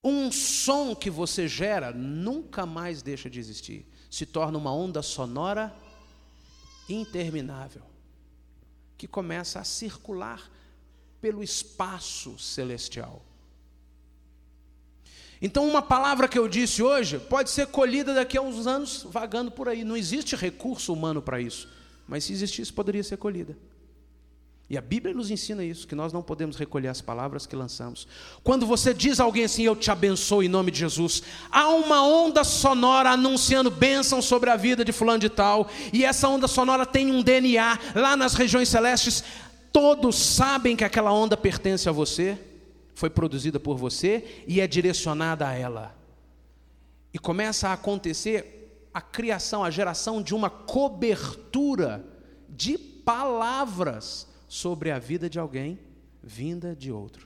Um som que você gera nunca mais deixa de existir. Se torna uma onda sonora interminável, que começa a circular pelo espaço celestial. Então, uma palavra que eu disse hoje pode ser colhida daqui a uns anos vagando por aí. Não existe recurso humano para isso, mas se existisse, poderia ser colhida. E a Bíblia nos ensina isso, que nós não podemos recolher as palavras que lançamos. Quando você diz a alguém assim, eu te abençoo em nome de Jesus, há uma onda sonora anunciando bênção sobre a vida de fulano de tal, e essa onda sonora tem um DNA lá nas regiões celestes. Todos sabem que aquela onda pertence a você, foi produzida por você e é direcionada a ela. E começa a acontecer a criação, a geração de uma cobertura de palavras sobre a vida de alguém, vinda de outro.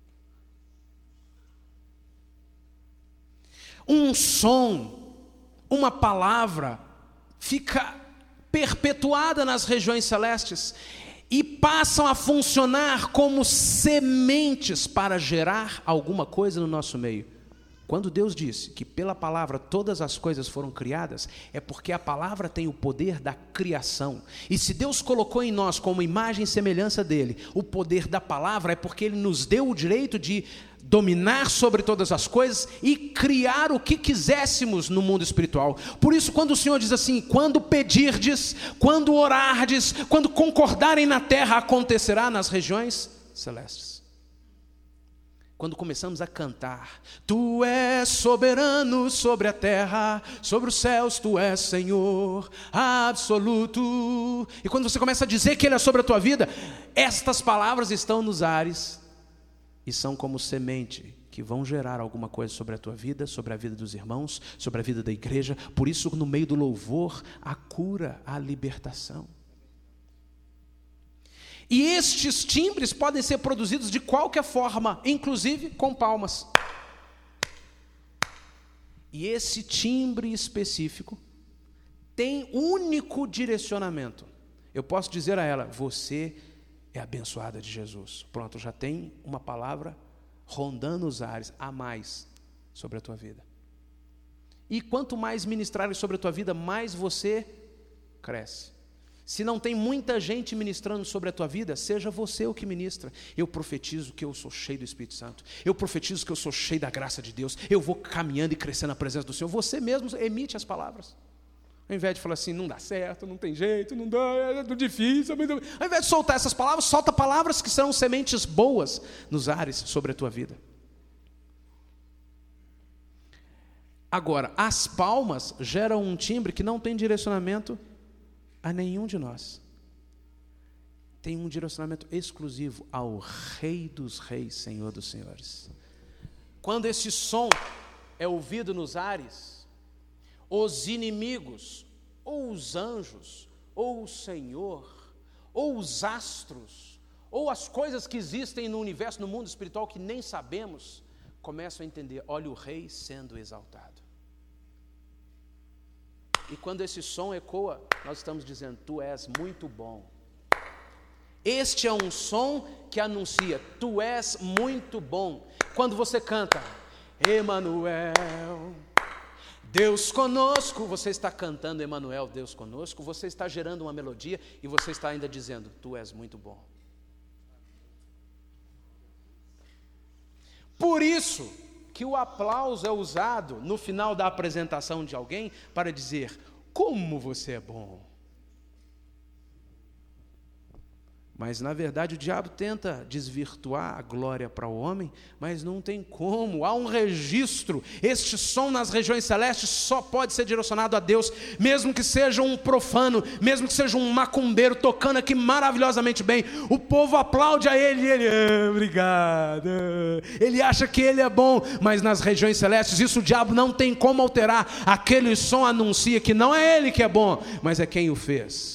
Um som, uma palavra, fica perpetuada nas regiões celestes e passam a funcionar como sementes para gerar alguma coisa no nosso meio. Quando Deus disse que pela palavra todas as coisas foram criadas, é porque a palavra tem o poder da criação. E se Deus colocou em nós como imagem e semelhança dele o poder da palavra, é porque ele nos deu o direito de dominar sobre todas as coisas e criar o que quiséssemos no mundo espiritual. Por isso, quando o Senhor diz assim, quando pedirdes, quando orardes, quando concordarem na terra, acontecerá nas regiões celestes. Quando começamos a cantar, Tu és soberano sobre a terra, sobre os céus Tu és Senhor absoluto. E quando você começa a dizer que Ele é sobre a tua vida, estas palavras estão nos ares e são como semente que vão gerar alguma coisa sobre a tua vida, sobre a vida dos irmãos, sobre a vida da igreja. Por isso, no meio do louvor, a cura, a libertação. E estes timbres podem ser produzidos de qualquer forma, inclusive com palmas. E esse timbre específico tem único direcionamento. Eu posso dizer a ela, você é abençoada de Jesus. Pronto, já tem uma palavra rondando os ares a mais sobre a tua vida. E quanto mais ministrarem sobre a tua vida, mais você cresce. Se não tem muita gente ministrando sobre a tua vida, seja você o que ministra. Eu profetizo que eu sou cheio do Espírito Santo. Eu profetizo que eu sou cheio da graça de Deus. Eu vou caminhando e crescendo na presença do Senhor. Você mesmo emite as palavras. Ao invés de falar assim, não dá certo, não tem jeito, não dá, é muito difícil. Ao invés de soltar essas palavras, solta palavras que são sementes boas nos ares sobre a tua vida. Agora, as palmas geram um timbre que não tem direcionamento a nenhum de nós. Tem um direcionamento exclusivo ao Rei dos Reis, Senhor dos Senhores. Quando esse som é ouvido nos ares, os inimigos, ou os anjos, ou o Senhor, ou os astros, ou as coisas que existem no universo, no mundo espiritual que nem sabemos, começam a entender, olha o Rei sendo exaltado. E quando esse som ecoa, nós estamos dizendo, Tu és muito bom. Este é um som que anuncia, Tu és muito bom. Quando você canta, Emanuel, Deus conosco, você está cantando Emanuel, Deus conosco, você está gerando uma melodia e você está ainda dizendo, Tu és muito bom. Por isso que o aplauso é usado no final da apresentação de alguém para dizer, como você é bom. Mas, na verdade, o diabo tenta desvirtuar a glória para o homem, mas não tem como. Há um registro. Este som nas regiões celestes só pode ser direcionado a Deus, mesmo que seja um profano, mesmo que seja um macumbeiro tocando aqui maravilhosamente bem. O povo aplaude a ele e ele, obrigado. Ele acha que ele é bom, mas nas regiões celestes, isso o diabo não tem como alterar. Aquele som anuncia que não é ele que é bom, mas é quem o fez.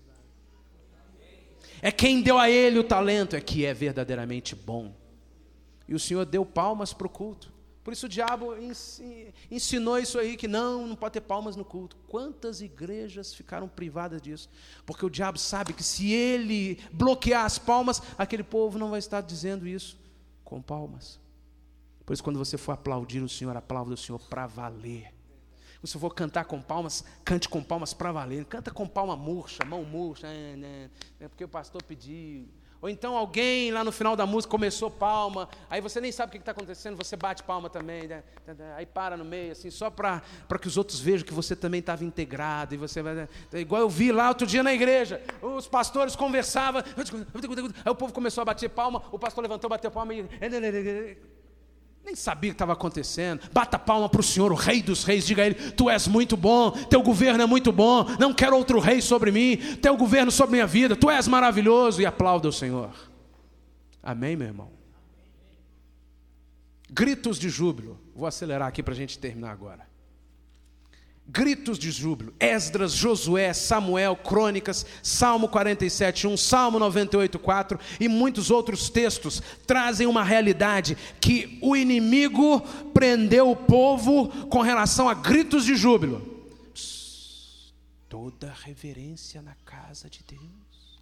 É quem deu a ele o talento, é que é verdadeiramente bom. E o Senhor deu palmas para o culto. Por isso o diabo ensinou isso aí, que não pode ter palmas no culto. Quantas igrejas ficaram privadas disso? Porque o diabo sabe que se ele bloquear as palmas, aquele povo não vai estar dizendo isso com palmas. Por isso, quando você for aplaudir o Senhor, aplauda o Senhor para valer. Se for cantar com palmas, cante com palmas para valer. Canta com palma murcha, mão murcha, é porque o pastor pediu. Ou então alguém lá no final da música começou palma, aí você nem sabe o que está acontecendo, você bate palma também, né? Aí para no meio, assim, só para que os outros vejam que você também estava integrado. E você vai, igual eu vi lá outro dia na igreja, os pastores conversavam, aí o povo começou a bater palma, o pastor levantou, bateu palma e... nem sabia o que estava acontecendo. Bata palma para o Senhor, o Rei dos Reis. Diga a Ele: Tu és muito bom, Teu governo é muito bom. Não quero outro rei sobre mim, Teu governo sobre minha vida. Tu és maravilhoso. E aplauda o Senhor. Amém, meu irmão? Gritos de júbilo. Vou acelerar aqui para a gente terminar agora. Gritos de júbilo. Esdras, Josué, Samuel, Crônicas, Salmo 47:1, Salmo 98:4 e muitos outros textos trazem uma realidade que o inimigo prendeu o povo com relação a gritos de júbilo. Toda reverência na casa de Deus.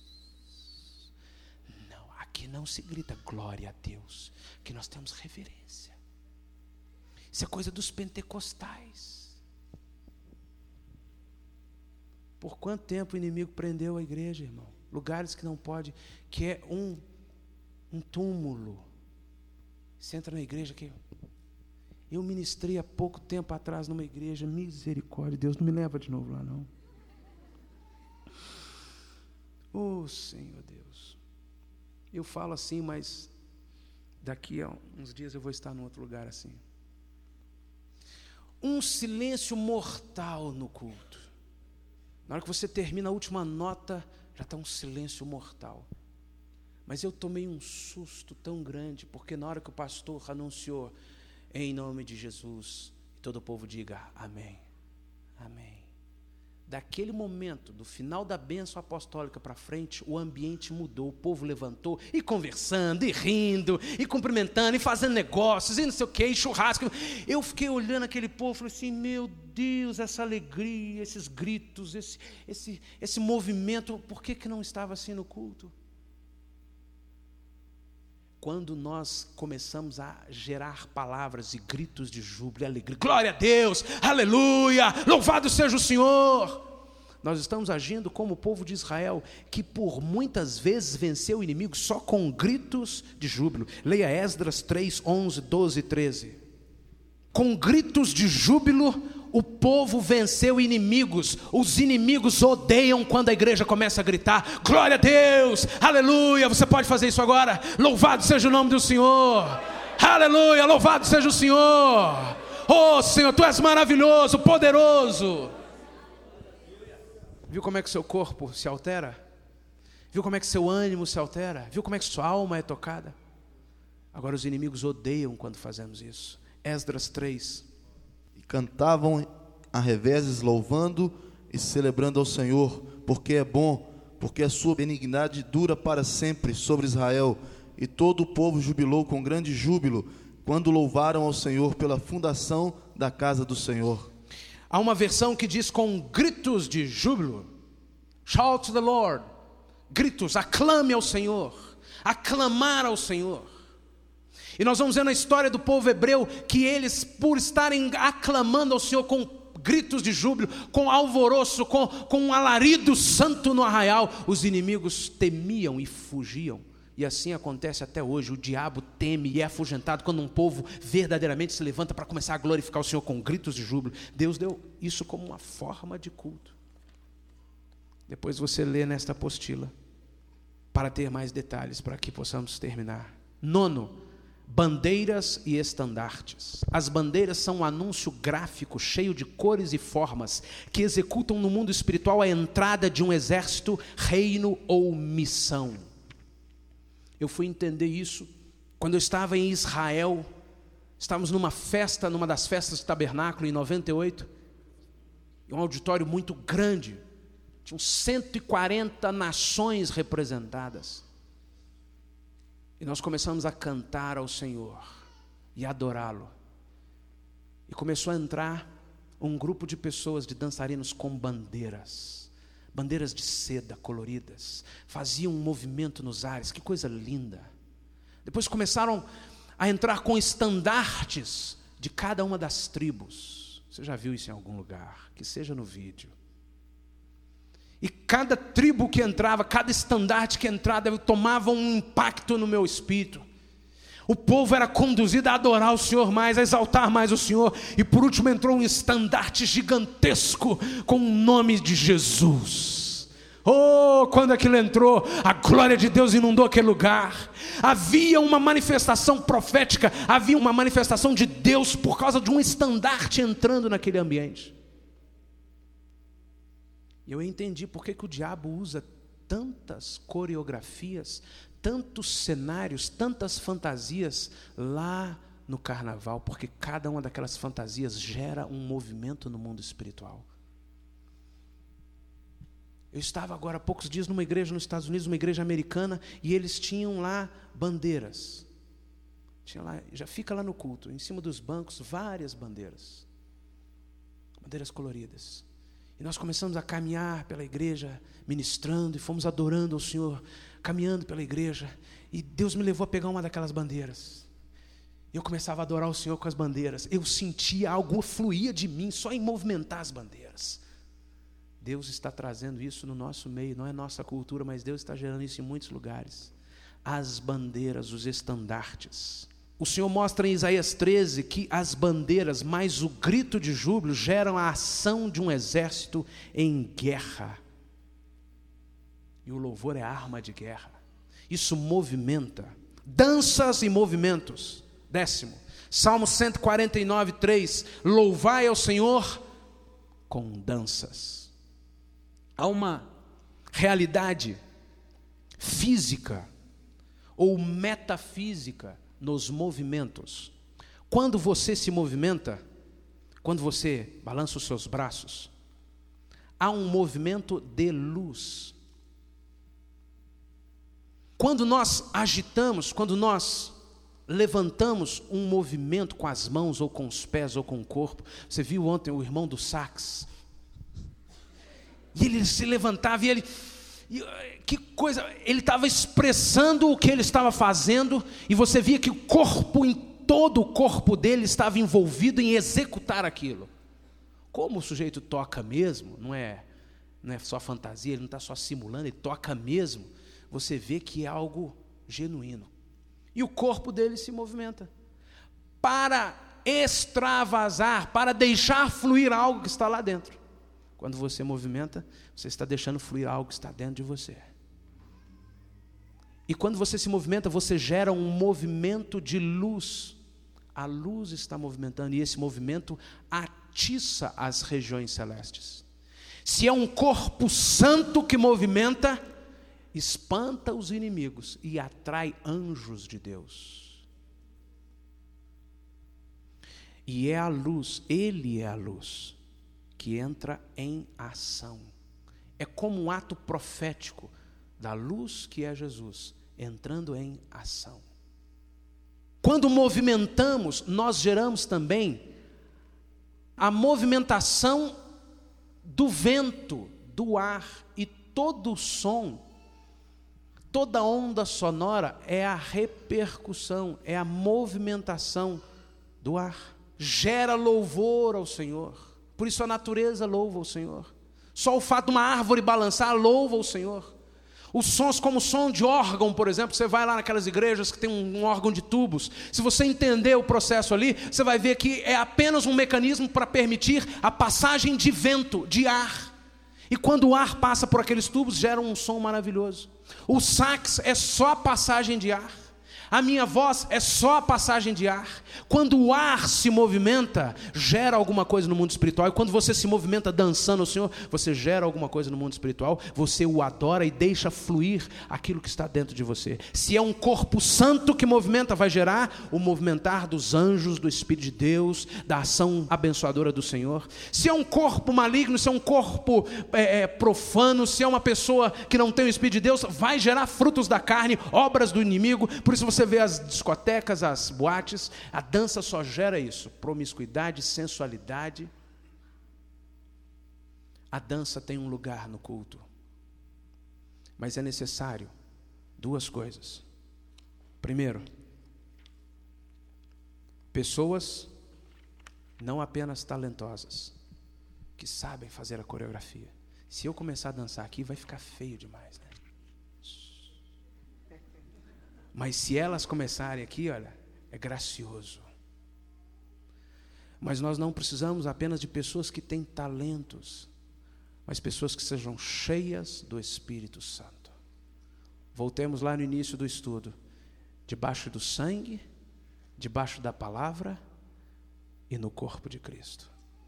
Não, aqui não se grita glória a Deus, aqui nós temos reverência. Isso é coisa dos pentecostais. Por quanto tempo o inimigo prendeu a igreja, irmão? Lugares que não pode, que é um túmulo. Você entra na igreja aqui. Eu ministrei há pouco tempo atrás numa igreja, misericórdia, Deus não me leva de novo lá não. Oh Senhor Deus, eu falo assim, mas daqui a uns dias eu vou estar num outro lugar assim. Um silêncio mortal no culto. Na hora que você termina a última nota, já está um silêncio mortal. Mas eu tomei um susto tão grande, porque na hora que o pastor anunciou, em nome de Jesus, todo o povo diga amém, amém. Daquele momento, do final da bênção apostólica para frente, o ambiente mudou, o povo levantou, e conversando, e rindo, e cumprimentando, e fazendo negócios, e não sei o que, e churrasco. Eu fiquei olhando aquele povo e falei assim, meu Deus, essa alegria, esses gritos, esse movimento, por que não estava assim no culto? Quando nós começamos a gerar palavras e gritos de júbilo e alegria, glória a Deus, aleluia, louvado seja o Senhor, nós estamos agindo como o povo de Israel, que por muitas vezes venceu o inimigo só com gritos de júbilo. Leia Esdras 3, 11, 12 e 13. Com gritos de júbilo, o povo venceu inimigos. Os inimigos odeiam quando a igreja começa a gritar, glória a Deus, aleluia. Você pode fazer isso agora? Louvado seja o nome do Senhor, aleluia, louvado seja o Senhor. Oh Senhor, Tu és maravilhoso, poderoso. Viu como é que seu corpo se altera? Viu como é que seu ânimo se altera? Viu como é que sua alma é tocada? Agora os inimigos odeiam quando fazemos isso. Esdras 3. E cantavam a reveses, louvando e celebrando ao Senhor, porque é bom, porque a sua benignidade dura para sempre sobre Israel. E todo o povo jubilou com grande júbilo, quando louvaram ao Senhor pela fundação da casa do Senhor. Há uma versão que diz com gritos de júbilo. Shout to the Lord. Gritos, aclame ao Senhor. Aclamar ao Senhor. E nós vamos ver na história do povo hebreu que eles, por estarem aclamando ao Senhor com gritos de júbilo, com alvoroço, com um alarido santo no arraial, os inimigos temiam e fugiam. E assim acontece até hoje. O diabo teme e é afugentado quando um povo verdadeiramente se levanta para começar a glorificar o Senhor com gritos de júbilo. Deus deu isso como uma forma de culto. Depois você lê nesta apostila para ter mais detalhes, para que possamos terminar. 9. Bandeiras e estandartes. As bandeiras são um anúncio gráfico cheio de cores e formas que executam no mundo espiritual a entrada de um exército, reino ou missão. Eu fui entender isso quando eu estava em Israel. Estávamos numa festa, numa das festas do tabernáculo em 98, um auditório muito grande, tinham 140 nações representadas. E nós começamos a cantar ao Senhor e adorá-lo. E começou a entrar um grupo de pessoas, de dançarinos com bandeiras de seda coloridas. Faziam um movimento nos ares, que coisa linda. Depois começaram a entrar com estandartes de cada uma das tribos. Você já viu isso em algum lugar? Que seja no vídeo. E cada tribo que entrava, cada estandarte que entrava, tomava um impacto no meu espírito. O povo era conduzido a adorar o Senhor mais, a exaltar mais o Senhor. E por último entrou um estandarte gigantesco com o nome de Jesus. Oh, quando aquilo entrou, a glória de Deus inundou aquele lugar. Havia uma manifestação profética, havia uma manifestação de Deus por causa de um estandarte entrando naquele ambiente. E eu entendi por que o diabo usa tantas coreografias, tantos cenários, tantas fantasias lá no carnaval, porque cada uma daquelas fantasias gera um movimento no mundo espiritual. Eu estava agora há poucos dias numa igreja nos Estados Unidos, uma igreja americana, e eles tinham lá bandeiras. Tinha lá, já fica lá no culto, em cima dos bancos, várias bandeiras. Bandeiras coloridas. E nós começamos a caminhar pela igreja, ministrando, e fomos adorando ao Senhor, caminhando pela igreja. E Deus me levou a pegar uma daquelas bandeiras. Eu começava a adorar o Senhor com as bandeiras. Eu sentia algo fluía de mim, só em movimentar as bandeiras. Deus está trazendo isso no nosso meio, não é nossa cultura, mas Deus está gerando isso em muitos lugares. As bandeiras, os estandartes. O Senhor mostra em Isaías 13 que as bandeiras mais o grito de júbilo geram a ação de um exército em guerra. E o louvor é arma de guerra. Isso movimenta. Danças e movimentos. 10º, Salmo 149, 3. Louvai ao Senhor com danças. Há uma realidade física ou metafísica nos movimentos. Quando você se movimenta, quando você balança os seus braços, há um movimento de luz. Quando nós agitamos, quando nós levantamos um movimento com as mãos, ou com os pés, ou com o corpo. Você viu ontem o irmão do sax? E ele se levantava e que coisa, ele estava expressando o que ele estava fazendo, e você via que o corpo, em todo o corpo dele estava envolvido em executar aquilo. Como o sujeito toca mesmo, não é só fantasia, ele não está só simulando, ele toca mesmo, você vê que é algo genuíno. E o corpo dele se movimenta para extravasar, para deixar fluir algo que está lá dentro. Quando você movimenta, você está deixando fluir algo que está dentro de você. E quando você se movimenta, você gera um movimento de luz. A luz está movimentando, e esse movimento atiça as regiões celestes. Se é um corpo santo que movimenta, espanta os inimigos e atrai anjos de Deus. E é a luz, Ele é a luz, que entra em ação. É como um ato profético da luz que é Jesus, entrando em ação. Quando movimentamos, nós geramos também a movimentação do vento, do ar, e todo som, toda onda sonora é a repercussão, é a movimentação do ar. Gera louvor ao Senhor. Por isso a natureza louva o Senhor. Só o fato de uma árvore balançar louva o Senhor. Os sons como o som de órgão, por exemplo, você vai lá naquelas igrejas que tem um órgão de tubos. Se você entender o processo ali, você vai ver que é apenas um mecanismo para permitir a passagem de vento, de ar. E quando o ar passa por aqueles tubos, gera um som maravilhoso. O sax é só a passagem de ar. A minha voz é só a passagem de ar. Quando o ar se movimenta, gera alguma coisa no mundo espiritual. E quando você se movimenta dançando ao Senhor, você gera alguma coisa no mundo espiritual. Você o adora e deixa fluir aquilo que está dentro de você. Se é um corpo santo que movimenta, vai gerar o movimentar dos anjos, do Espírito de Deus, da ação abençoadora do Senhor. Se é um corpo maligno, se é um corpo profano, se é uma pessoa que não tem o Espírito de Deus, vai gerar frutos da carne, obras do inimigo. Por isso você vê as discotecas, as boates, a dança só gera isso, promiscuidade, sensualidade. A dança tem um lugar no culto, mas é necessário duas coisas. Primeiro, Pessoas não apenas talentosas, que sabem fazer a coreografia. Se eu começar a dançar aqui, vai ficar feio demais, né? Mas se elas começarem aqui, olha, é gracioso. Mas nós não precisamos apenas de pessoas que têm talentos, mas pessoas que sejam cheias do Espírito Santo. Voltemos lá no início do estudo. Debaixo do sangue, debaixo da palavra e no corpo de Cristo.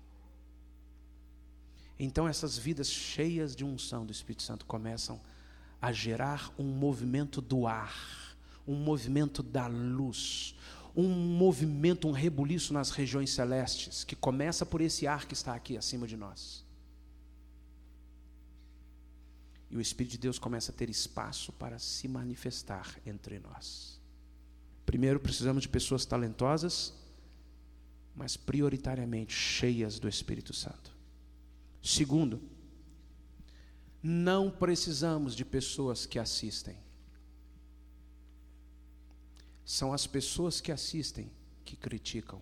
Então essas vidas cheias de unção do Espírito Santo começam a gerar um movimento do ar, um movimento da luz, um movimento, um rebuliço nas regiões celestes, que começa por esse ar que está aqui acima de nós. E o Espírito de Deus começa a ter espaço para se manifestar entre nós. Primeiro, precisamos de pessoas talentosas, mas prioritariamente cheias do Espírito Santo. Segundo, não precisamos de pessoas que assistem. São as pessoas que assistem que criticam.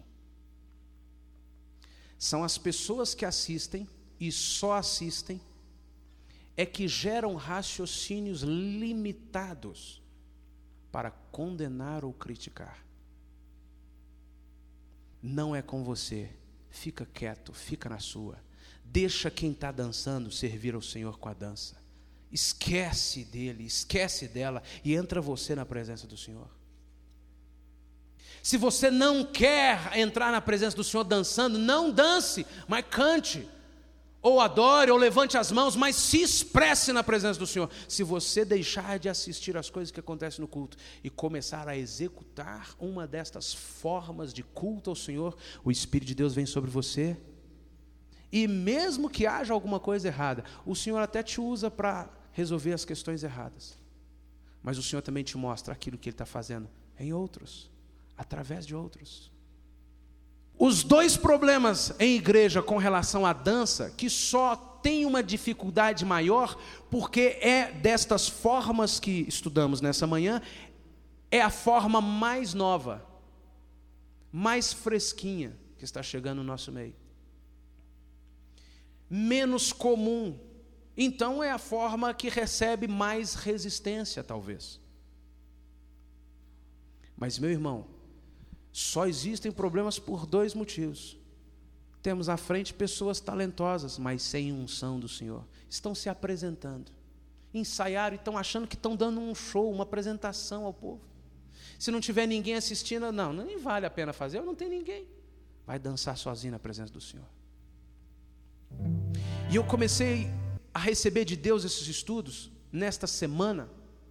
São as pessoas que assistem e só assistem é que geram raciocínios limitados para condenar ou criticar. Não é com você. Fica quieto, fica na sua. Deixa quem está dançando servir ao Senhor com a dança. Esquece dele, esquece dela e entra você na presença do Senhor. Se você não quer entrar na presença do Senhor dançando, não dance, mas cante. Ou adore, ou levante as mãos, mas se expresse na presença do Senhor. Se você deixar de assistir às coisas que acontecem no culto e começar a executar uma destas formas de culto ao Senhor, o Espírito de Deus vem sobre você. E mesmo que haja alguma coisa errada, o Senhor até te usa para resolver as questões erradas. Mas o Senhor também te mostra aquilo que Ele está fazendo em outros, através de outros. Os dois problemas em igreja com relação à dança, que só tem uma dificuldade maior, porque é destas formas que estudamos nessa manhã, é a forma mais nova, mais fresquinha que está chegando no nosso meio. Menos comum. Então é a forma que recebe mais resistência, talvez. Mas, meu irmão, só existem problemas por dois motivos. Temos à frente pessoas talentosas, mas sem unção do Senhor. Estão se apresentando. Ensaiaram e estão achando que estão dando um show, uma apresentação ao povo. Se não tiver ninguém assistindo, não, nem vale a pena fazer, não tem ninguém. Vai dançar sozinho na presença do Senhor. E eu comecei a receber de Deus esses estudos nesta semana.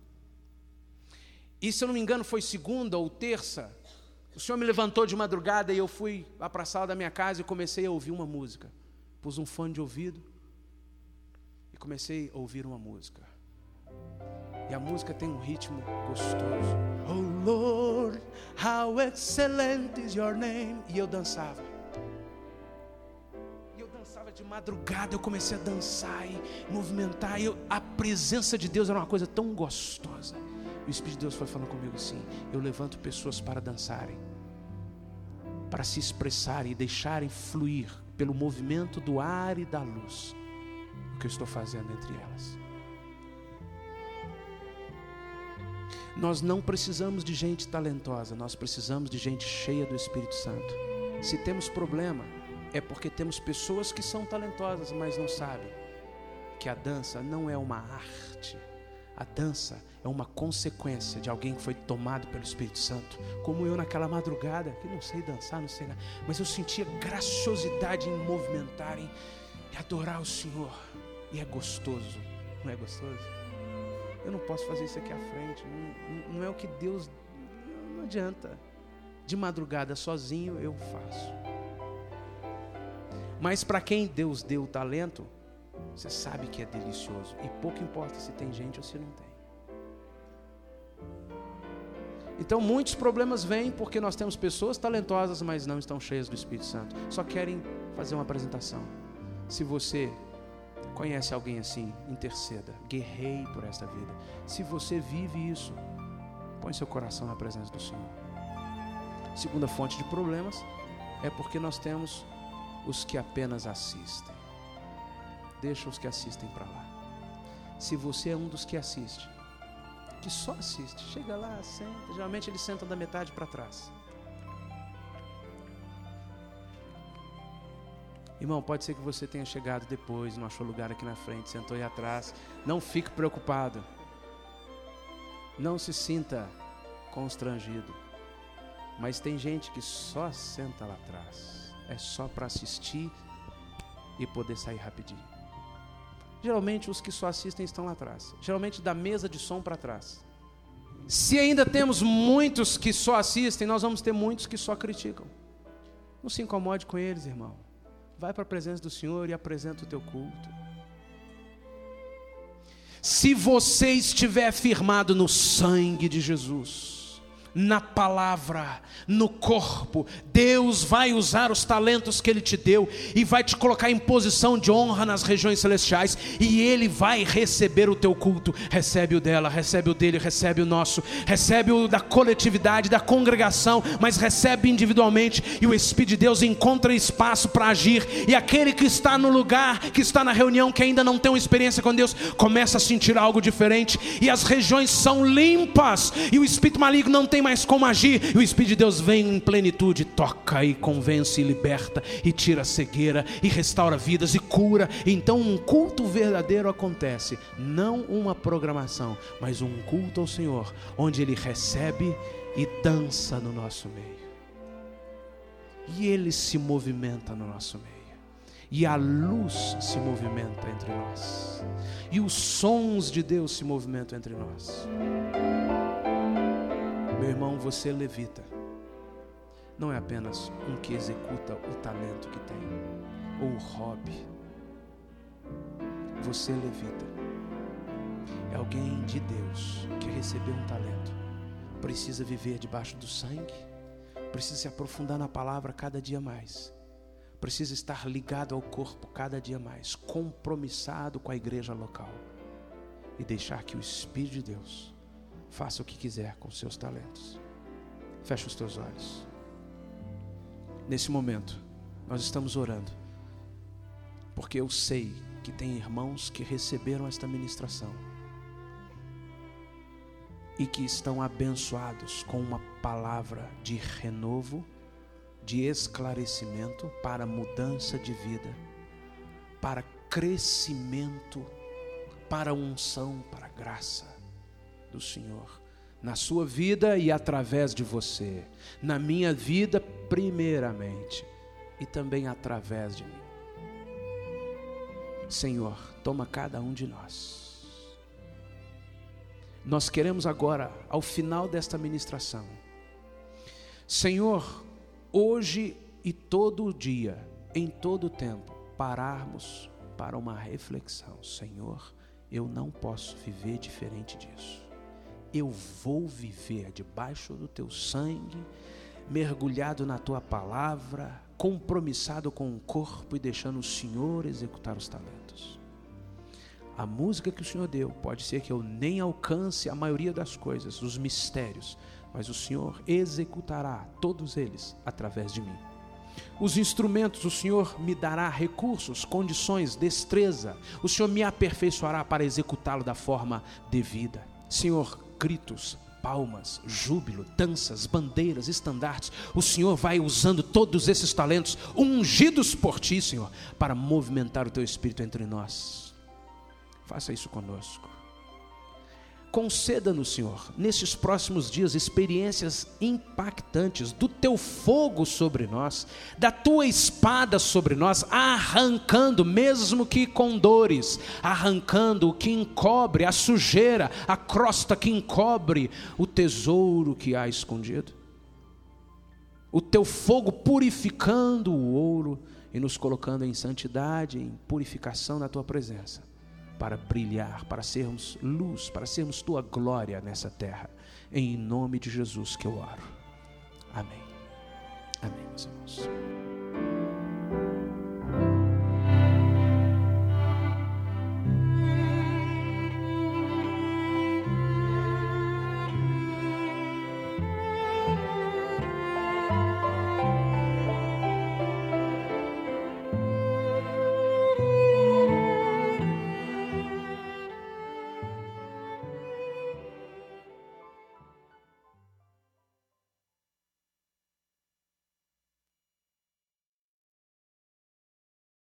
E se eu não me engano foi segunda ou terça, o Senhor me levantou de madrugada e eu fui lá para a sala da minha casa e comecei a ouvir uma música. Pus um fone de ouvido e comecei a ouvir uma música. E a música tem um ritmo gostoso. Oh Lord, how excellent is your name. E eu dançava. De madrugada eu comecei a dançar e movimentar. A presença de Deus era uma coisa tão gostosa. E o Espírito de Deus foi falando comigo assim: eu levanto pessoas para dançarem, para se expressarem e deixarem fluir pelo movimento do ar e da luz o que eu estou fazendo entre elas. Nós não precisamos de gente talentosa, nós precisamos de gente cheia do Espírito Santo. Se temos problema, é porque temos pessoas que são talentosas, mas não sabem que a dança não é uma arte. A dança é uma consequência de alguém que foi tomado pelo Espírito Santo. Como eu naquela madrugada, que não sei dançar, não sei nada, mas eu sentia graciosidade em movimentar, em adorar o Senhor. E é gostoso, não é gostoso? Eu não posso fazer isso aqui à frente, não é o que Deus... Não adianta. De madrugada sozinho eu faço. Mas para quem Deus deu o talento, você sabe que é delicioso. E pouco importa se tem gente ou se não tem. Então muitos problemas vêm porque nós temos pessoas talentosas, mas não estão cheias do Espírito Santo. Só querem fazer uma apresentação. Se você conhece alguém assim, interceda. Guerreie por esta vida. Se você vive isso, põe seu coração na presença do Senhor. Segunda fonte de problemas é porque nós temos os que apenas assistem. Deixa os que assistem para lá. Se você é um dos que assiste, que só assiste, chega lá, senta, geralmente eles sentam da metade para trás. Irmão, pode ser que você tenha chegado depois, não achou lugar aqui na frente, sentou aí atrás. Não fique preocupado. Não se sinta constrangido. Mas tem gente que só senta lá atrás. É só para assistir e poder sair rapidinho. Geralmente os que só assistem estão lá atrás. Geralmente da mesa de som para trás. Se ainda temos muitos que só assistem, nós vamos ter muitos que só criticam. Não se incomode com eles, irmão. Vai para a presença do Senhor e apresenta o teu culto. Se você estiver firmado no sangue de Jesus, na palavra, no corpo, Deus vai usar os talentos que Ele te deu e vai te colocar em posição de honra nas regiões celestiais, e Ele vai receber o teu culto. Recebe o dela, recebe o dele, recebe o nosso, recebe o da coletividade, da congregação, mas recebe individualmente, e o Espírito de Deus encontra espaço para agir, e aquele que está no lugar, que está na reunião, que ainda não tem uma experiência com Deus, começa a sentir algo diferente, e as regiões são limpas, e o espírito maligno não tem mais como agir, e o Espírito de Deus vem em plenitude, toca e convence e liberta, e tira a cegueira, e restaura vidas, e cura. Então um culto verdadeiro acontece, não uma programação, mas um culto ao Senhor, onde Ele recebe e dança no nosso meio, e Ele se movimenta no nosso meio, e a luz se movimenta entre nós, e os sons de Deus se movimentam entre nós. Meu irmão, você levita não é apenas um que executa o talento que tem, ou o hobby. Você levita é alguém de Deus que recebeu um talento, precisa viver debaixo do sangue, precisa se aprofundar na palavra cada dia mais, precisa estar ligado ao corpo cada dia mais, compromissado com a igreja local, e deixar que o Espírito de Deus faça o que quiser com seus talentos. Fecha os teus olhos. Nesse momento, nós estamos orando, porque eu sei que tem irmãos que receberam esta ministração e que estão abençoados com uma palavra de renovo, de esclarecimento, para mudança de vida, para crescimento, para unção, para graça do Senhor na sua vida e através de você, na minha vida primeiramente e também através de mim. Senhor, toma cada um de nós. Nós queremos agora, ao final desta ministração, Senhor, hoje e todo dia, em todo o tempo, pararmos para uma reflexão. Senhor, eu não posso viver diferente disso. Eu vou viver debaixo do teu sangue, mergulhado na tua palavra, compromissado com o corpo e deixando o Senhor executar os talentos. A música que o Senhor deu, pode ser que eu nem alcance a maioria das coisas, os mistérios, mas o Senhor executará todos eles através de mim. Os instrumentos, o Senhor me dará recursos, condições, destreza. O Senhor me aperfeiçoará para executá-lo da forma devida. Senhor, gritos, palmas, júbilo, danças, bandeiras, estandartes. O Senhor vai usando todos esses talentos, ungidos por Ti, Senhor, para movimentar o Teu Espírito entre nós. Faça isso conosco. Conceda-nos, Senhor, nesses próximos dias, experiências impactantes do Teu fogo sobre nós, da Tua espada sobre nós, arrancando, mesmo que com dores, arrancando o que encobre, a sujeira, a crosta que encobre o tesouro que há escondido. O Teu fogo purificando o ouro e nos colocando em santidade, em purificação na Tua presença, para brilhar, para sermos luz, para sermos Tua glória nessa terra. Em nome de Jesus que eu oro. Amém. Amém, meus irmãos.